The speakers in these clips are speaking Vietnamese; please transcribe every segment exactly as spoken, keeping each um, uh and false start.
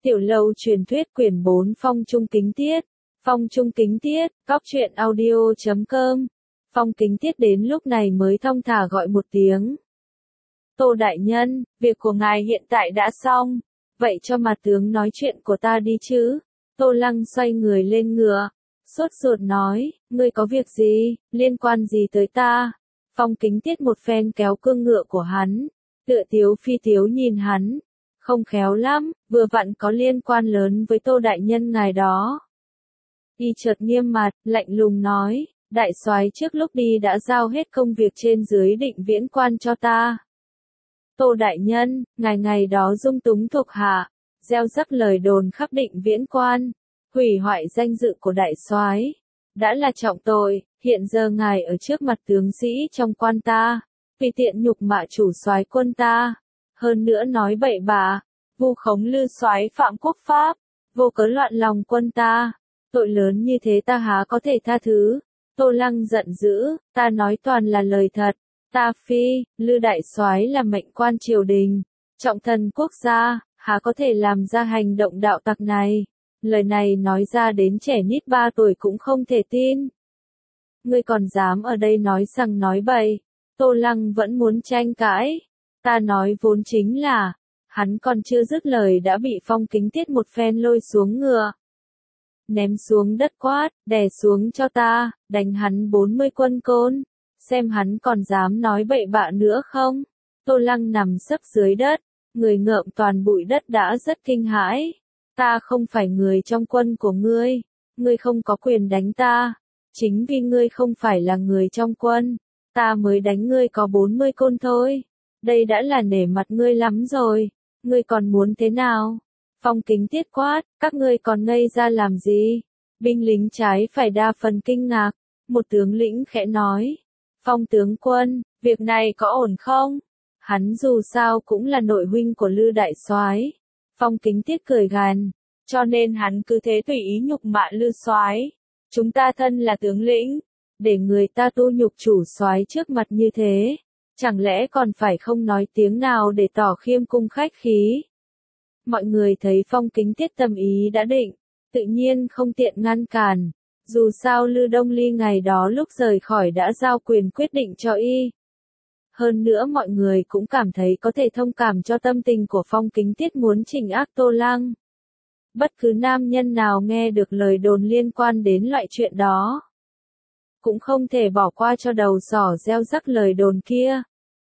Tiểu lâu truyền thuyết quyển bốn Phong Trung Kính Tiết. Phong Trung Kính Tiết, cóc truyện audio chấm com. Phong Kính Tiết đến lúc này mới thong thả gọi một tiếng. Tô đại nhân, việc của ngài hiện tại đã xong, vậy cho mặt tướng nói chuyện của ta đi chứ. Tô Lăng xoay người lên ngựa, sốt ruột nói, ngươi có việc gì, liên quan gì tới ta? Phong Kính Tiết một phen kéo cương ngựa của hắn, tựa tiếu phi tiếu nhìn hắn. Không khéo lắm, vừa vặn có liên quan lớn với Tô đại nhân ngài đó. Y chợt nghiêm mặt, lạnh lùng nói, đại soái trước lúc đi đã giao hết công việc trên dưới Định Viễn Quan cho ta. Tô đại nhân, ngài ngày đó dung túng thuộc hạ, gieo rắc lời đồn khắp Định Viễn Quan, hủy hoại danh dự của đại soái, đã là trọng tội. Hiện giờ ngài ở trước mặt tướng sĩ trong quan ta, vì tiện nhục mạ chủ soái quân ta. Hơn nữa nói bậy bạ, vu khống lư soái phạm quốc pháp, vô cớ loạn lòng quân ta, tội lớn như thế ta há có thể tha thứ. Tô Lăng giận dữ, ta nói toàn là lời thật, ta phi, lư đại soái là mệnh quan triều đình, trọng thần quốc gia, há có thể làm ra hành động đạo tặc này. Lời này nói ra đến trẻ nít ba tuổi cũng không thể tin. Ngươi còn dám ở đây nói sằng nói bậy. Tô Lăng vẫn muốn tranh cãi. Ta nói vốn chính là, hắn còn chưa dứt lời đã bị Phong Kính Tiết một phen lôi xuống ngựa. Ném xuống đất quát, đè xuống cho ta, đánh hắn bốn mươi quân côn, xem hắn còn dám nói bậy bạ nữa không. Tô Lăng nằm sấp dưới đất, người ngợm toàn bụi đất đã rất kinh hãi. Ta không phải người trong quân của ngươi, ngươi không có quyền đánh ta, chính vì ngươi không phải là người trong quân, ta mới đánh ngươi có bốn mươi côn thôi. Đây đã là nể mặt ngươi lắm rồi, ngươi còn muốn thế nào? Phong Kính Tiết quát, các ngươi còn ngây ra làm gì? Binh lính trái phải đa phần kinh ngạc, một tướng lĩnh khẽ nói, Phong tướng quân, việc này có ổn không? Hắn dù sao cũng là nội huynh của Lư đại soái. Phong Kính Tiết cười gằn, cho nên hắn cứ thế tùy ý nhục mạ Lư soái. Chúng ta thân là tướng lĩnh, để người ta tu nhục chủ soái trước mặt như thế. Chẳng lẽ còn phải không nói tiếng nào để tỏ khiêm cung khách khí? Mọi người thấy Phong Kính Tiết tâm ý đã định, tự nhiên không tiện ngăn cản. Dù sao Lư Đông Ly ngày đó lúc rời khỏi đã giao quyền quyết định cho y. Hơn nữa mọi người cũng cảm thấy có thể thông cảm cho tâm tình của Phong Kính Tiết muốn trừng ác Tô Lăng. Bất cứ nam nhân nào nghe được lời đồn liên quan đến loại chuyện đó, cũng không thể bỏ qua cho đầu sỏ gieo rắc lời đồn kia.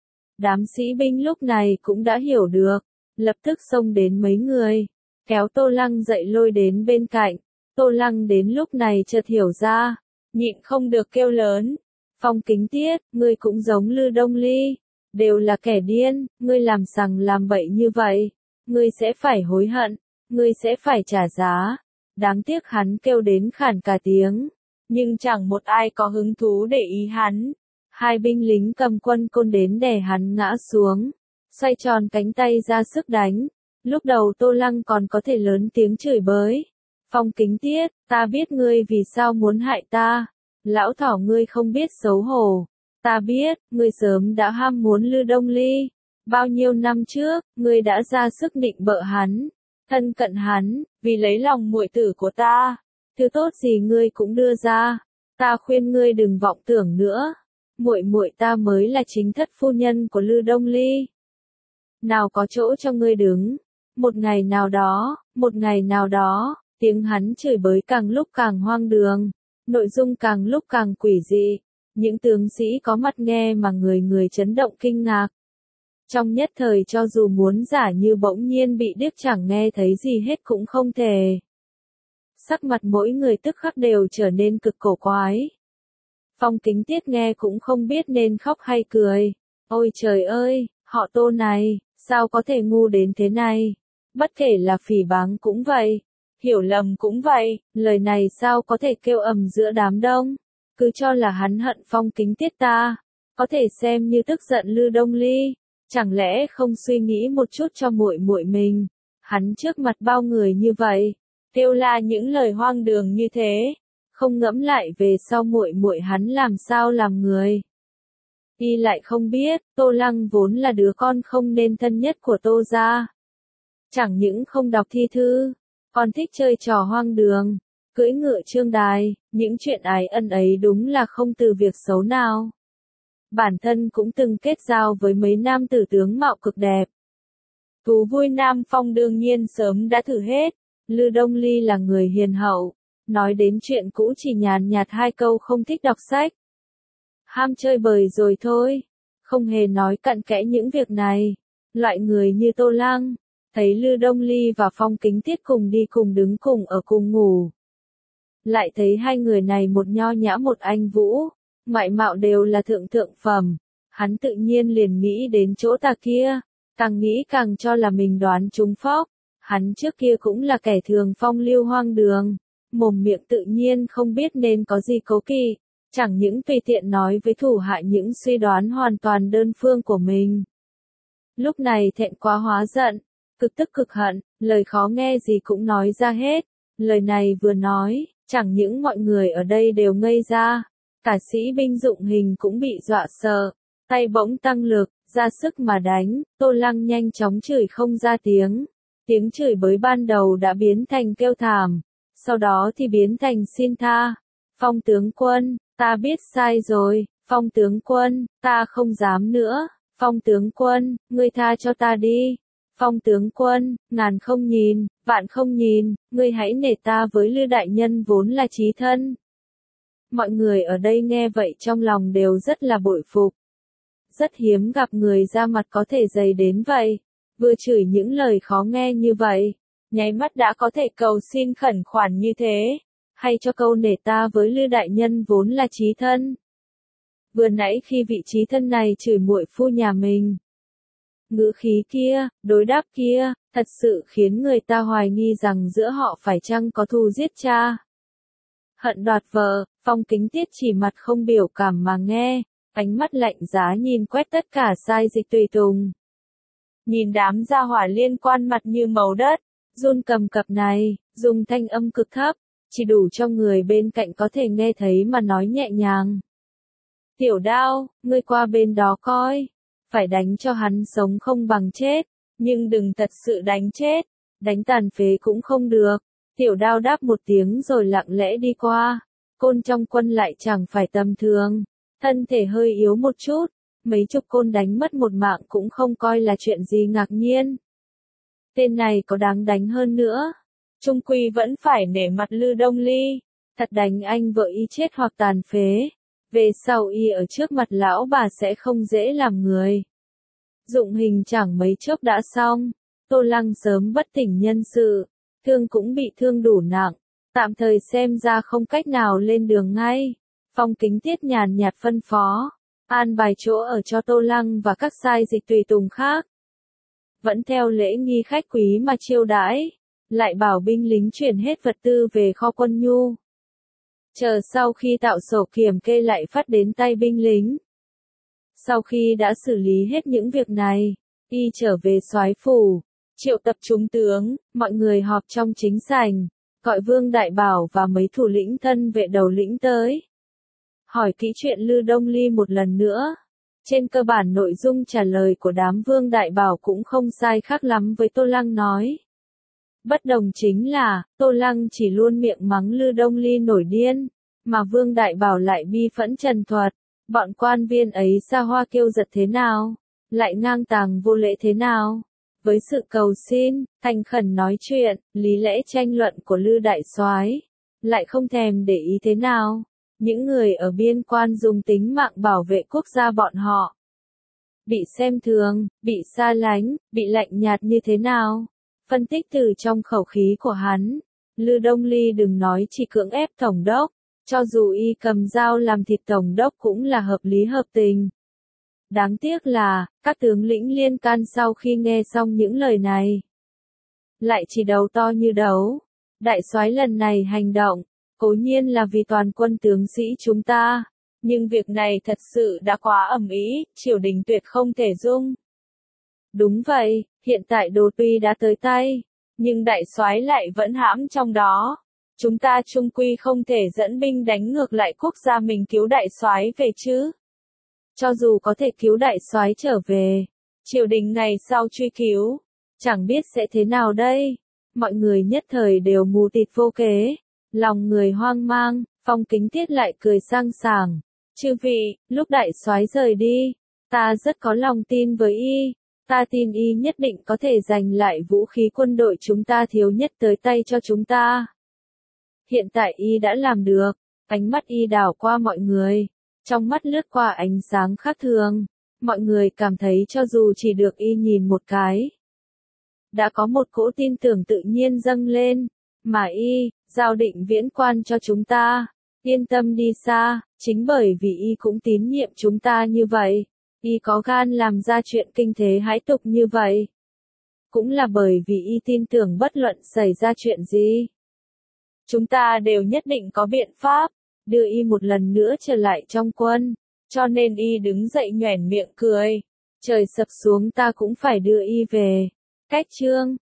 Đám sĩ binh lúc này cũng đã hiểu được, lập tức xông đến mấy người, kéo Tô Lăng dậy lôi đến bên cạnh. Tô Lăng đến lúc này chợt hiểu ra, nhịn không được kêu lớn, Phong Kính Tiết, ngươi cũng giống Lư Đông Ly, đều là kẻ điên, ngươi làm sằng làm bậy như vậy, ngươi sẽ phải hối hận, ngươi sẽ phải trả giá. Đáng tiếc hắn kêu đến khản cả tiếng, nhưng chẳng một ai có hứng thú để ý hắn. Hai binh lính cầm quân côn đến đè hắn ngã xuống, xoay tròn cánh tay ra sức đánh. Lúc đầu Tô Lăng còn có thể lớn tiếng chửi bới, Phong Kính Tiết, ta biết ngươi vì sao muốn hại ta, lão thỏ ngươi không biết xấu hổ. Ta biết, ngươi sớm đã ham muốn Lư Đông Ly, bao nhiêu năm trước, ngươi đã ra sức nịnh bợ hắn, thân cận hắn, vì lấy lòng muội tử của ta, thứ tốt gì ngươi cũng đưa ra. Ta khuyên ngươi đừng vọng tưởng nữa, muội muội ta mới là chính thất phu nhân của Lư Đông Ly. Nào có chỗ cho ngươi đứng. Một ngày nào đó, một ngày nào đó, tiếng hắn chửi bới càng lúc càng hoang đường, nội dung càng lúc càng quỷ dị. Những tướng sĩ có mặt nghe mà người người chấn động kinh ngạc. Trong nhất thời cho dù muốn giả như bỗng nhiên bị điếc chẳng nghe thấy gì hết cũng không thể. Sắc mặt mỗi người tức khắc đều trở nên cực cổ quái. Phong Kính Tiết nghe cũng không biết nên khóc hay cười. Ôi trời ơi, họ Tô này, sao có thể ngu đến thế này? Bất kể là phỉ báng cũng vậy, hiểu lầm cũng vậy, lời này sao có thể kêu ầm giữa đám đông? Cứ cho là hắn hận Phong Kính Tiết ta, có thể xem như tức giận Lư Đông Ly, chẳng lẽ không suy nghĩ một chút cho muội muội mình? Hắn trước mặt bao người như vậy, kêu la những lời hoang đường như thế, không ngẫm lại về sau muội muội hắn làm sao làm người. Y lại không biết, Tô Lăng vốn là đứa con không nên thân nhất của Tô gia. chẳng những không đọc thi thư, còn thích chơi trò hoang đường, cưỡi ngựa trương đài, những chuyện ái ân ấy đúng là không từ việc xấu nào. Bản thân cũng từng kết giao với mấy nam tử tướng mạo cực đẹp. Thú vui Nam Phong đương nhiên sớm đã thử hết. Lư Đông Ly là người hiền hậu, nói đến chuyện cũ chỉ nhàn nhạt hai câu, không thích đọc sách. Ham chơi bời rồi thôi, không hề nói cặn kẽ những việc này. Loại người như Tô Lăng, thấy Lư Đông Ly và Phong Kính Tiết cùng đi cùng đứng cùng ở cùng ngủ. Lại thấy hai người này một nho nhã một anh vũ, ngoại mạo đều là thượng thượng phẩm. Hắn tự nhiên liền nghĩ đến chỗ ta kia, càng nghĩ càng cho là mình đoán trúng phóc. Hắn trước kia cũng là kẻ thường phong lưu hoang đường, mồm miệng tự nhiên không biết nên có gì cố kỵ, chẳng những tùy tiện nói với thủ hạ những suy đoán hoàn toàn đơn phương của mình. Lúc này thẹn quá hóa giận, cực tức cực hận, lời khó nghe gì cũng nói ra hết. Lời này vừa nói, chẳng những mọi người ở đây đều ngây ra, cả sĩ binh Dụng Hình cũng bị dọa sợ, tay bỗng tăng lực, ra sức mà đánh. Tô Lăng nhanh chóng chửi không ra tiếng. Tiếng chửi bới ban đầu đã biến thành kêu thảm, sau đó thì biến thành xin tha. Phong tướng quân, ta biết sai rồi. Phong tướng quân, ta không dám nữa. Phong tướng quân, ngươi tha cho ta đi. Phong tướng quân, ngàn không nhìn, vạn không nhìn, ngươi hãy nể ta với Lư đại nhân vốn là chí thân. Mọi người ở đây nghe vậy trong lòng đều rất là bội phục. Rất hiếm gặp người ra mặt có thể dày đến vậy. Vừa chửi những lời khó nghe như vậy, nháy mắt đã có thể cầu xin khẩn khoản như thế, hay cho câu nể ta với Lư đại nhân vốn là chí thân. Vừa nãy khi vị chí thân này chửi muội phu nhà mình, ngữ khí kia, đối đáp kia, thật sự khiến người ta hoài nghi rằng giữa họ phải chăng có thù giết cha. Hận đoạt vợ, Phong Kính Tiết chỉ mặt không biểu cảm mà nghe, ánh mắt lạnh giá nhìn quét tất cả sai dịch tùy tùng. Nhìn đám gia hỏa liên quan mặt như màu đất, run cầm cập này, dùng thanh âm cực thấp, chỉ đủ cho người bên cạnh có thể nghe thấy mà nói nhẹ nhàng. Tiểu Đao, ngươi qua bên đó coi, phải đánh cho hắn sống không bằng chết, nhưng đừng thật sự đánh chết, đánh tàn phế cũng không được. Tiểu Đao đáp một tiếng rồi lặng lẽ đi qua. Côn trong quân lại chẳng phải tầm thường, thân thể hơi yếu một chút. Mấy chục côn đánh mất một mạng cũng không coi là chuyện gì ngạc nhiên. Tên này có đáng đánh hơn nữa, chung quy vẫn phải nể mặt Lư Đông Ly. Thật đánh anh vợ y chết hoặc tàn phế, về sau y ở trước mặt lão bà sẽ không dễ làm người. Dụng Hình chẳng mấy chốc đã xong. Tô Lăng sớm bất tỉnh nhân sự, thương cũng bị thương đủ nặng, tạm thời xem ra không cách nào lên đường ngay. Phong Kính Tiết nhàn nhạt phân phó, an bài chỗ ở cho Tô Lăng và các sai dịch tùy tùng khác. Vẫn theo lễ nghi khách quý mà chiêu đãi, lại bảo binh lính chuyển hết vật tư về kho quân nhu. Chờ sau khi tạo sổ kiểm kê lại phát đến tay binh lính. Sau khi đã xử lý hết những việc này, y trở về soái phủ, triệu tập chúng tướng, mọi người họp trong chính sảnh, gọi Vương Đại Bảo và mấy thủ lĩnh thân vệ đầu lĩnh tới. Hỏi kỹ chuyện Lư Đông Ly một lần nữa. Trên cơ bản nội dung trả lời của đám Vương Đại Bảo cũng không sai khác lắm với Tô Lăng nói. Bất đồng chính là, Tô Lăng chỉ luôn miệng mắng Lư Đông Ly nổi điên, mà Vương Đại Bảo lại bi phẫn trần thuật. Bọn quan viên ấy xa hoa kiêu giật thế nào, lại ngang tàng vô lễ thế nào. Với sự cầu xin, thành khẩn nói chuyện, lý lẽ tranh luận của Lư Đại Soái, lại không thèm để ý thế nào. Những người ở biên quan dùng tính mạng bảo vệ quốc gia bọn họ. Bị xem thường, bị xa lánh, bị lạnh nhạt như thế nào. Phân tích từ trong khẩu khí của hắn, Lư Đông Ly đừng nói chỉ cưỡng ép tổng đốc, cho dù y cầm dao làm thịt tổng đốc cũng là hợp lý hợp tình. Đáng tiếc là, các tướng lĩnh liên can sau khi nghe xong những lời này, lại chỉ đầu to như đấu. Đại soái lần này hành động, cố nhiên là vì toàn quân tướng sĩ chúng ta, nhưng việc này thật sự đã quá ầm ĩ, triều đình tuyệt không thể dung. Đúng vậy, hiện tại đồ tuy đã tới tay, nhưng đại soái lại vẫn hãm trong đó. Chúng ta chung quy không thể dẫn binh đánh ngược lại quốc gia mình cứu đại soái về chứ. Cho dù có thể cứu đại soái trở về, triều đình ngày sau truy cứu, Chẳng biết sẽ thế nào đây. Mọi người nhất thời đều mù tịt vô kế. Lòng người hoang mang, Phong Kính Tiết lại cười sang sảng. Chư vị, lúc đại soái rời đi, ta rất có lòng tin với y. Ta tin y nhất định có thể giành lại vũ khí quân đội chúng ta thiếu nhất tới tay cho chúng ta. Hiện tại y đã làm được. Ánh mắt y đảo qua mọi người. Trong mắt lướt qua ánh sáng khác thường. Mọi người cảm thấy cho dù chỉ được y nhìn một cái, đã có một cỗ tin tưởng tự nhiên dâng lên. Mà y, giao định viễn quan cho chúng ta. Yên tâm đi xa, chính bởi vì y cũng tín nhiệm chúng ta như vậy. Y có gan làm ra chuyện kinh thế hãi tục như vậy. Cũng là bởi vì y tin tưởng bất luận xảy ra chuyện gì, chúng ta đều nhất định có biện pháp, đưa y một lần nữa trở lại trong quân. Cho nên y đứng dậy nhoẻn miệng cười. Trời sập xuống ta cũng phải đưa y về. Cách chương